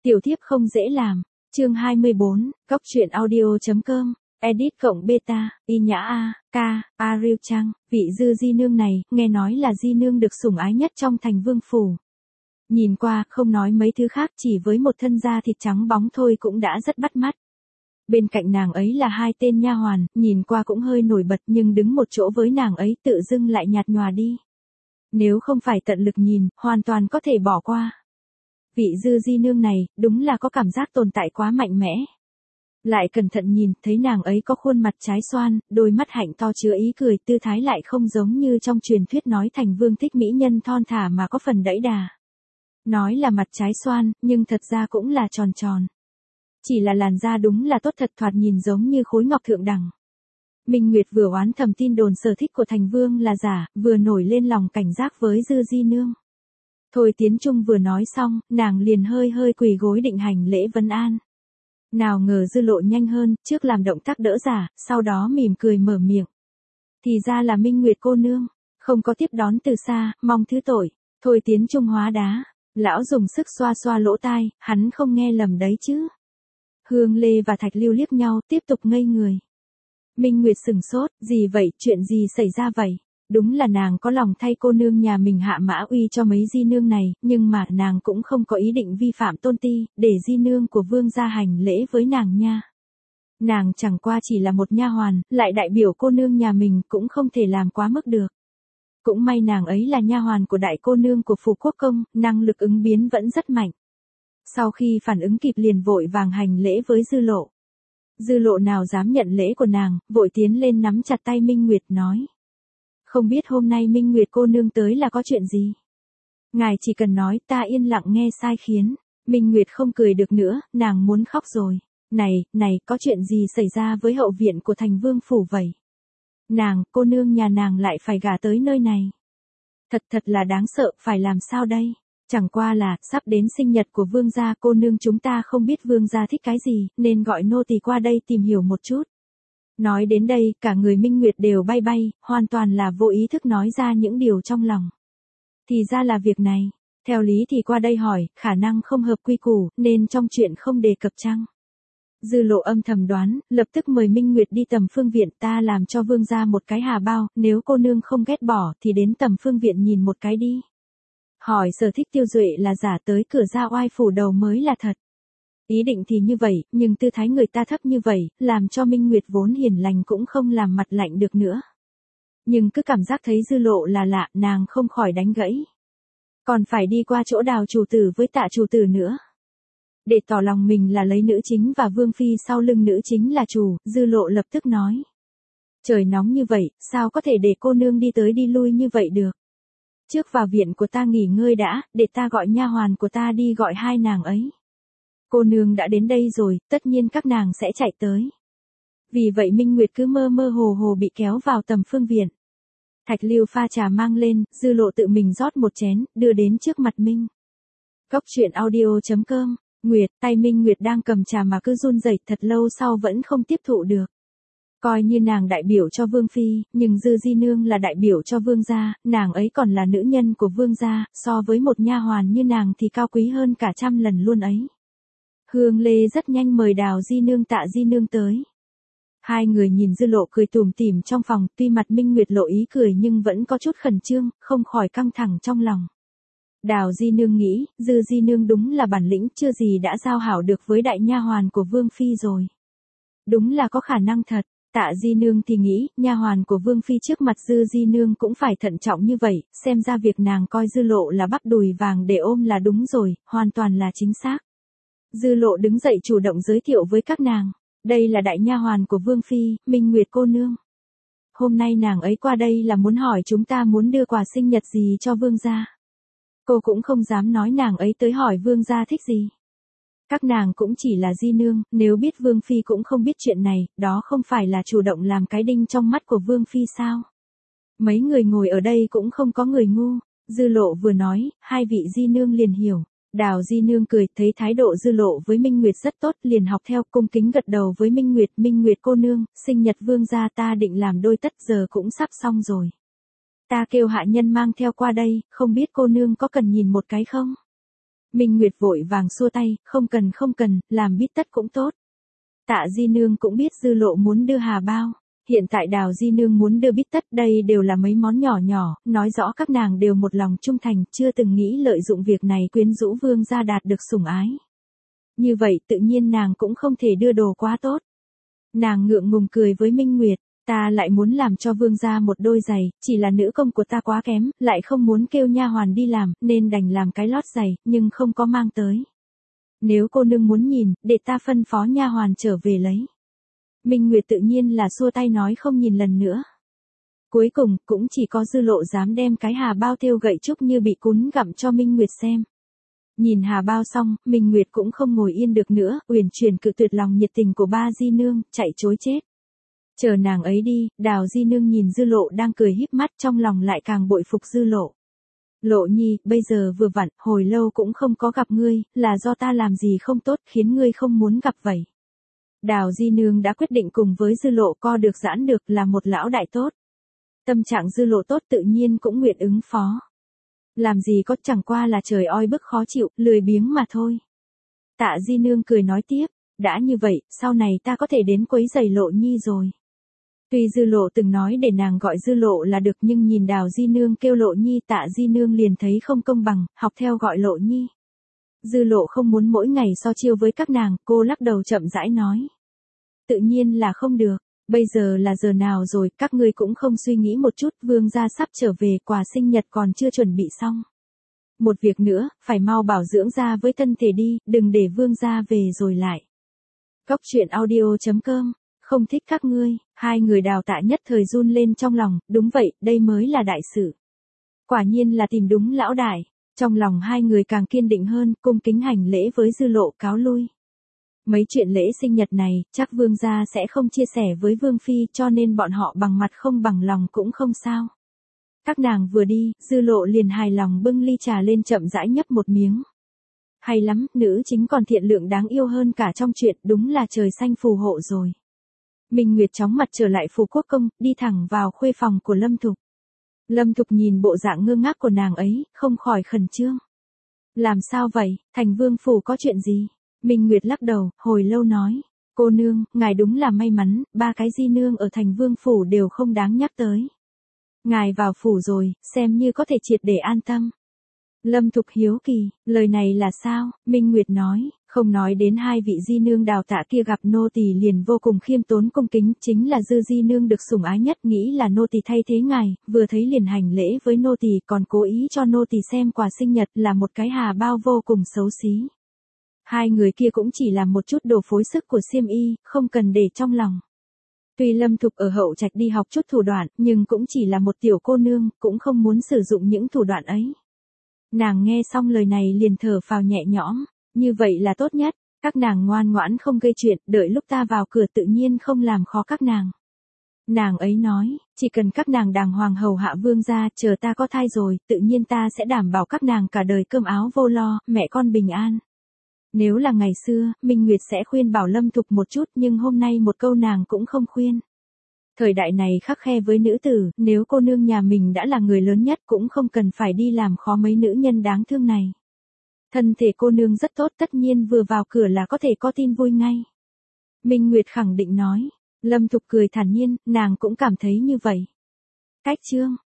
Tiểu thiếp không dễ làm. Chương 24, Góc truyện audio.com. Edit cộng beta, Y Nhã A, Ca, Ariel Trang, vị Dư Di Nương này, nghe nói là Di Nương được sủng ái nhất trong thành vương phủ. Nhìn qua, không nói mấy thứ khác, chỉ với một thân da thịt trắng bóng thôi cũng đã rất bắt mắt. Bên cạnh nàng ấy là hai tên nha hoàn, nhìn qua cũng hơi nổi bật nhưng đứng một chỗ với nàng ấy tự dưng lại nhạt nhòa đi. Nếu không phải tận lực nhìn, hoàn toàn có thể bỏ qua. Vị Dư Di Nương này, đúng là có cảm giác tồn tại quá mạnh mẽ. Lại cẩn thận nhìn, thấy nàng ấy có khuôn mặt trái xoan, đôi mắt hạnh to chứa ý cười, tư thái lại không giống như trong truyền thuyết nói thành vương thích mỹ nhân thon thả mà có phần đẫy đà. Nói là mặt trái xoan, nhưng thật ra cũng là tròn tròn. Chỉ là làn da đúng là tốt thật, thoạt nhìn giống như khối ngọc thượng đẳng. Minh Nguyệt vừa oán thầm tin đồn sở thích của thành vương là giả, vừa nổi lên lòng cảnh giác với Dư Di Nương. Thôi Tiến Trung vừa nói xong, nàng liền hơi hơi quỳ gối định hành lễ vấn an. Nào ngờ Dư Lộ nhanh hơn, trước làm động tác đỡ giả, sau đó mỉm cười mở miệng. Thì ra là Minh Nguyệt cô nương, không có tiếp đón từ xa, mong thứ tội. Thôi Tiến Trung hóa đá, lão dùng sức xoa xoa lỗ tai, hắn không nghe lầm đấy chứ. Hương Lê và Thạch Lưu liếc nhau, tiếp tục ngây người. Minh Nguyệt sừng sốt, gì vậy, chuyện gì xảy ra vậy? Đúng là nàng có lòng thay cô nương nhà mình hạ mã uy cho mấy di nương này, nhưng mà nàng cũng không có ý định vi phạm tôn ti, để di nương của vương gia hành lễ với nàng nha. Nàng chẳng qua chỉ là một nha hoàn, lại đại biểu cô nương nhà mình cũng không thể làm quá mức được. Cũng may nàng ấy là nha hoàn của đại cô nương của phủ quốc công, năng lực ứng biến vẫn rất mạnh. Sau khi phản ứng kịp liền vội vàng hành lễ với Dư Lộ. Dư Lộ nào dám nhận lễ của nàng, vội tiến lên nắm chặt tay Minh Nguyệt nói. Không biết hôm nay Minh Nguyệt cô nương tới là có chuyện gì? Ngài chỉ cần nói, ta yên lặng nghe sai khiến. Minh Nguyệt không cười được nữa, nàng muốn khóc rồi. Này, có chuyện gì xảy ra với hậu viện của thành vương phủ vậy? Cô nương nhà nàng lại phải gả tới nơi này. Thật là đáng sợ, phải làm sao đây? Chẳng qua là, sắp đến sinh nhật của vương gia, cô nương chúng ta không biết vương gia thích cái gì, nên gọi nô tỳ qua đây tìm hiểu một chút. Nói đến đây, cả người Minh Nguyệt đều bay bay, hoàn toàn là vô ý thức nói ra những điều trong lòng. Thì ra là việc này, theo lý thì qua đây hỏi, khả năng không hợp quy củ, nên trong chuyện không đề cập chăng? Dư Lộ âm thầm đoán, lập tức mời Minh Nguyệt đi Tầm Phương Viện, ta làm cho vương gia một cái hà bao, nếu cô nương không ghét bỏ thì đến Tầm Phương Viện nhìn một cái đi. Hỏi sở thích Tiêu Duệ là giả, tới cửa ra oai phủ đầu mới là thật. Ý định thì như vậy, nhưng tư thái người ta thấp như vậy, làm cho Minh Nguyệt vốn hiền lành cũng không làm mặt lạnh được nữa. Nhưng cứ cảm giác thấy Dư Lộ là lạ, nàng không khỏi đánh gãy. Còn phải đi qua chỗ Đào chủ tử với Tạ chủ tử nữa. Để tỏ lòng mình là lấy nữ chính và vương phi sau lưng nữ chính là chủ, Dư Lộ lập tức nói. Trời nóng như vậy, sao có thể để cô nương đi tới đi lui như vậy được? Trước vào viện của ta nghỉ ngơi đã, để ta gọi nha hoàn của ta đi gọi hai nàng ấy. Cô nương đã đến đây rồi, tất nhiên các nàng sẽ chạy tới. Vì vậy Minh Nguyệt cứ mơ mơ hồ hồ bị kéo vào Tầm Phương Viện. Thạch Lưu pha trà mang lên, Dư Lộ tự mình rót một chén, đưa đến trước mặt Minh. Góc truyện audio.com. Nguyệt, tay Minh Nguyệt đang cầm trà mà cứ run rẩy, thật lâu sau vẫn không tiếp thụ được. Coi như nàng đại biểu cho vương phi, nhưng Dư Di Nương là đại biểu cho vương gia, nàng ấy còn là nữ nhân của vương gia, so với một nha hoàn như nàng thì cao quý hơn cả trăm lần luôn ấy. Hương Lê rất nhanh mời Đào Di Nương Tạ Di Nương tới. Hai người nhìn Dư Lộ cười tủm tỉm trong phòng, tuy mặt Minh Nguyệt lộ ý cười nhưng vẫn có chút khẩn trương, không khỏi căng thẳng trong lòng. Đào Di Nương nghĩ, Dư Di Nương đúng là bản lĩnh, chưa gì đã giao hảo được với đại nha hoàn của vương phi rồi. Đúng là có khả năng thật. Tạ Di Nương thì nghĩ, nha hoàn của vương phi trước mặt Dư Di Nương cũng phải thận trọng như vậy, xem ra việc nàng coi Dư Lộ là bắp đùi vàng để ôm là đúng rồi, hoàn toàn là chính xác. Dư Lộ đứng dậy chủ động giới thiệu với các nàng, đây là đại nha hoàn của vương phi, Minh Nguyệt cô nương. Hôm nay nàng ấy qua đây là muốn hỏi chúng ta muốn đưa quà sinh nhật gì cho vương gia. Cô cũng không dám nói nàng ấy tới hỏi vương gia thích gì. Các nàng cũng chỉ là di nương, nếu biết vương phi cũng không biết chuyện này, đó không phải là chủ động làm cái đinh trong mắt của vương phi sao? Mấy người ngồi ở đây cũng không có người ngu. Dư Lộ vừa nói, hai vị di nương liền hiểu. Đào Di Nương cười, thấy thái độ Dư Lộ với Minh Nguyệt rất tốt, liền học theo, cung kính gật đầu với Minh Nguyệt cô nương, sinh nhật vương gia ta định làm đôi tất, giờ cũng sắp xong rồi. Ta kêu hạ nhân mang theo qua đây, không biết cô nương có cần nhìn một cái không? Minh Nguyệt vội vàng xua tay, không cần, làm bít tất cũng tốt. Tạ Di Nương cũng biết Dư Lộ muốn đưa hà bao. Hiện tại Đào Di Nương muốn đưa bít tất, đây đều là mấy món nhỏ nhỏ, nói rõ các nàng đều một lòng trung thành, chưa từng nghĩ lợi dụng việc này quyến rũ vương gia đạt được sủng ái. Như vậy tự nhiên nàng cũng không thể đưa đồ quá tốt. Nàng ngượng ngùng cười với Minh Nguyệt, ta lại muốn làm cho vương gia một đôi giày, chỉ là nữ công của ta quá kém, lại không muốn kêu nha hoàn đi làm, nên đành làm cái lót giày, nhưng không có mang tới. Nếu cô nương muốn nhìn, để ta phân phó nha hoàn trở về lấy. Minh Nguyệt tự nhiên là xua tay nói không nhìn lần nữa. Cuối cùng, cũng chỉ có Dư Lộ dám đem cái hà bao thêu gậy trúc như bị cún gặm cho Minh Nguyệt xem. Nhìn hà bao xong, Minh Nguyệt cũng không ngồi yên được nữa, uyển chuyển cự tuyệt lòng nhiệt tình của ba Di Nương, chạy chối chết. Chờ nàng ấy đi, Đào Di Nương nhìn Dư Lộ đang cười híp mắt, trong lòng lại càng bội phục Dư Lộ. Lộ nhi, bây giờ vừa vặn, hồi lâu cũng không có gặp ngươi, là do ta làm gì không tốt khiến ngươi không muốn gặp vậy. Đào Di Nương đã quyết định cùng với Dư Lộ co được giãn được, là một lão đại tốt. Tâm trạng Dư Lộ tốt tự nhiên cũng nguyện ứng phó. Làm gì có, chẳng qua là trời oi bức khó chịu, lười biếng mà thôi. Tạ Di Nương cười nói tiếp, đã như vậy, sau này ta có thể đến quấy giày Lộ nhi rồi. Tuy Dư Lộ từng nói để nàng gọi Dư Lộ là được, nhưng nhìn Đào Di Nương kêu Lộ nhi, Tạ Di Nương liền thấy không công bằng, học theo gọi Lộ nhi. Dư Lộ không muốn mỗi ngày so chiêu với các nàng, cô lắc đầu chậm rãi nói. Tự nhiên là không được, bây giờ là giờ nào rồi, các ngươi cũng không suy nghĩ một chút, vương gia sắp trở về, quà sinh nhật còn chưa chuẩn bị xong. Một việc nữa, phải mau bảo dưỡng da với thân thể đi, đừng để vương gia về rồi lại. Cóc truyện audio.com, không thích các ngươi, hai người Đào Tạ nhất thời run lên trong lòng, đúng vậy, đây mới là đại sự. Quả nhiên là tìm đúng lão đại. Trong lòng hai người càng kiên định hơn, cung kính hành lễ với Dư Lộ cáo lui. Mấy chuyện lễ sinh nhật này, chắc vương gia sẽ không chia sẻ với vương phi, cho nên bọn họ bằng mặt không bằng lòng cũng không sao. Các nàng vừa đi, Dư Lộ liền hài lòng bưng ly trà lên chậm rãi nhấp một miếng. Hay lắm, nữ chính còn thiện lượng đáng yêu hơn cả trong chuyện, đúng là trời xanh phù hộ rồi. Minh Nguyệt chóng mặt trở lại Phù Quốc Công, đi thẳng vào khuê phòng của Lâm Thục. Lâm Thục nhìn bộ dạng ngơ ngác của nàng ấy, không khỏi khẩn trương. Làm sao vậy, thành vương phủ có chuyện gì? Minh Nguyệt lắc đầu, hồi lâu nói. Cô nương, ngài đúng là may mắn, ba cái Di Nương ở thành vương phủ đều không đáng nhắc tới. Ngài vào phủ rồi, xem như có thể triệt để an tâm. Lâm Thục hiếu kỳ, lời này là sao? Minh Nguyệt nói, không nói đến hai vị Di Nương Đào Tạ kia gặp nô tỳ liền vô cùng khiêm tốn cung kính, chính là Dư Di Nương được sủng ái nhất, nghĩ là nô tỳ thay thế ngài, vừa thấy liền hành lễ với nô tỳ, còn cố ý cho nô tỳ xem quà sinh nhật là một cái hà bao vô cùng xấu xí. Hai người kia cũng chỉ là một chút đồ phối sức của xiêm y, không cần để trong lòng. Tuy Lâm Thục ở Hậu Trạch đi học chút thủ đoạn, nhưng cũng chỉ là một tiểu cô nương, cũng không muốn sử dụng những thủ đoạn ấy. Nàng nghe xong lời này liền thở phào nhẹ nhõm, như vậy là tốt nhất, các nàng ngoan ngoãn không gây chuyện, đợi lúc ta vào cửa tự nhiên không làm khó các nàng. Nàng ấy nói, chỉ cần các nàng đàng hoàng hầu hạ vương gia, chờ ta có thai rồi, tự nhiên ta sẽ đảm bảo các nàng cả đời cơm áo vô lo, mẹ con bình an. Nếu là ngày xưa, Minh Nguyệt sẽ khuyên bảo Lâm Thục một chút, nhưng hôm nay một câu nàng cũng không khuyên. Thời đại này khắc khe với nữ tử, nếu cô nương nhà mình đã là người lớn nhất cũng không cần phải đi làm khó mấy nữ nhân đáng thương này. Thân thể cô nương rất tốt, tất nhiên vừa vào cửa là có thể có tin vui ngay. Minh Nguyệt khẳng định nói. Lâm Thục cười thản nhiên, nàng cũng cảm thấy như vậy. Cách chương